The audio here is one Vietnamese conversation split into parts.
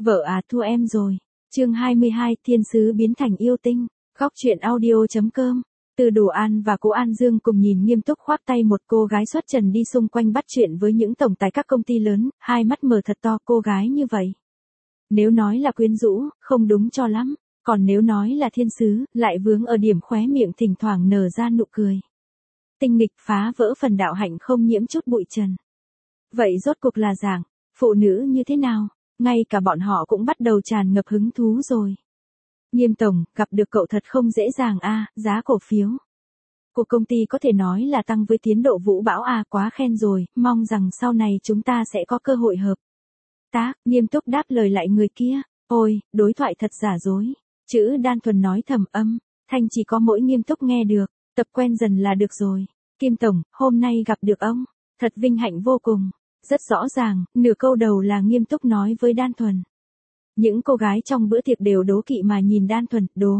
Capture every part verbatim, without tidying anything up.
Vợ à thua em rồi. Chương hai mươi hai, thiên sứ biến thành yêu tinh. Góc truyện audio.com. Từ Đồ An và Cố An Dương cùng nhìn nghiêm túc khoác tay một cô gái xuất trần đi xung quanh bắt chuyện với những tổng tài các công ty lớn, hai mắt mở thật to. Cô gái như vậy, nếu nói là quyến rũ, không đúng cho lắm, còn nếu nói là thiên sứ, lại vướng ở điểm khóe miệng thỉnh thoảng nở ra nụ cười. Tinh nghịch phá vỡ phần đạo hạnh không nhiễm chút bụi trần. Vậy rốt cuộc là dạng phụ nữ như thế nào? Ngay cả bọn họ cũng bắt đầu tràn ngập hứng thú rồi. Nghiêm tổng, gặp được cậu thật không dễ dàng a, à, giá cổ phiếu của công ty có thể nói là tăng với tiến độ vũ bão a, à, quá khen rồi, mong rằng sau này chúng ta sẽ có cơ hội hợp tác. Nghiêm túc đáp lời lại người kia. Ôi, đối thoại thật giả dối. Chữ Đan Thuần nói thầm âm, thanh chỉ có mỗi Nghiêm túc nghe được, tập quen dần là được rồi. Kim tổng, hôm nay gặp được ông, thật vinh hạnh vô cùng. Rất rõ ràng, nửa câu đầu là Nghiêm túc nói với Đan Thuần. Những cô gái trong bữa tiệc đều đố kỵ mà nhìn Đan Thuần, đố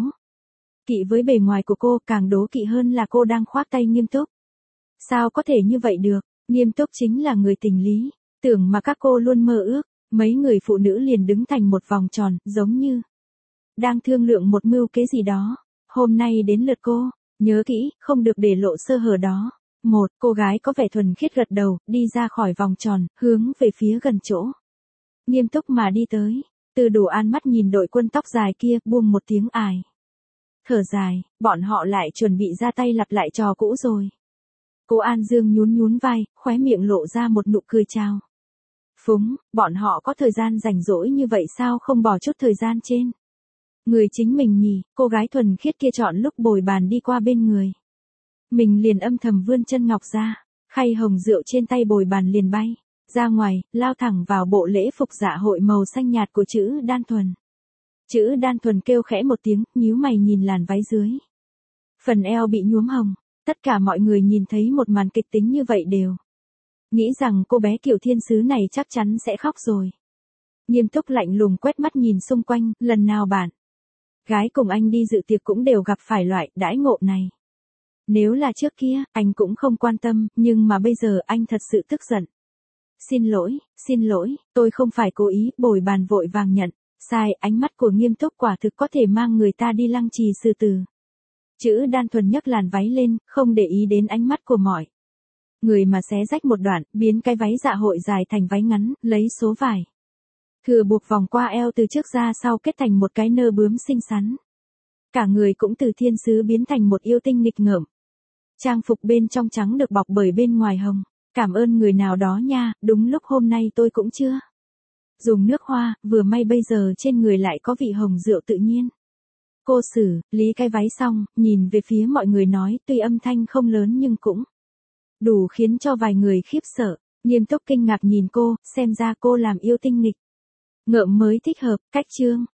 kỵ với bề ngoài của cô, càng đố kỵ hơn là cô đang khoác tay Nghiêm túc. Sao có thể như vậy được, Nghiêm túc chính là người tình lý, tưởng mà các cô luôn mơ ước. Mấy người phụ nữ liền đứng thành một vòng tròn, giống như đang thương lượng một mưu kế gì đó. Hôm nay đến lượt cô, nhớ kỹ, không được để lộ sơ hở đó. Một, cô gái có vẻ thuần khiết gật đầu, đi ra khỏi vòng tròn, hướng về phía gần chỗ Nghiêm túc mà đi tới. Từ Đồ An mắt nhìn đội quân tóc dài kia, buông một tiếng ải. Thở dài, bọn họ lại chuẩn bị ra tay lặp lại trò cũ rồi. Cố An Dương nhún nhún vai, khóe miệng lộ ra một nụ cười chào phúng, bọn họ có thời gian rảnh rỗi như vậy sao không bỏ chút thời gian trên người chính mình nhỉ? Cô gái thuần khiết kia chọn lúc bồi bàn đi qua bên người mình liền âm thầm vươn chân ngọc ra, khay hồng rượu trên tay bồi bàn liền bay ra ngoài, lao thẳng vào bộ lễ phục dạ hội màu xanh nhạt của Chữ Đan Thuần. Chữ Đan Thuần kêu khẽ một tiếng, nhíu mày nhìn làn váy dưới, phần eo bị nhuốm hồng. Tất cả mọi người nhìn thấy một màn kịch tính như vậy đều nghĩ rằng cô bé kiểu thiên sứ này chắc chắn sẽ khóc rồi. Nghiêm túc lạnh lùng quét mắt nhìn xung quanh, lần nào bạn gái cùng anh đi dự tiệc cũng đều gặp phải loại đãi ngộ này. Nếu là trước kia, anh cũng không quan tâm, nhưng mà bây giờ anh thật sự tức giận. Xin lỗi, xin lỗi, tôi không phải cố ý. Bồi bàn vội vàng nhận sai. Ánh mắt của Nghiêm túc quả thực có thể mang người ta đi lăng trì xử tử. Chữ Đan Thuần nhấc làn váy lên, không để ý đến ánh mắt của mọi người mà xé rách một đoạn, biến cái váy dạ hội dài thành váy ngắn, lấy số vải thừa buộc vòng qua eo từ trước ra sau kết thành một cái nơ bướm xinh xắn. Cả người cũng từ thiên sứ biến thành một yêu tinh nghịch ngợm. Trang phục bên trong trắng được bọc bởi bên ngoài hồng. Cảm ơn người nào đó nha, đúng lúc hôm nay tôi cũng chưa dùng nước hoa, vừa may bây giờ trên người lại có vị hồng rượu tự nhiên. Cô xử lý cái váy xong, nhìn về phía mọi người nói, tuy âm thanh không lớn nhưng cũng đủ khiến cho vài người khiếp sợ. Nghiêm túc kinh ngạc nhìn cô, xem ra cô làm yêu tinh nghịch ngợm mới thích hợp. Cách chương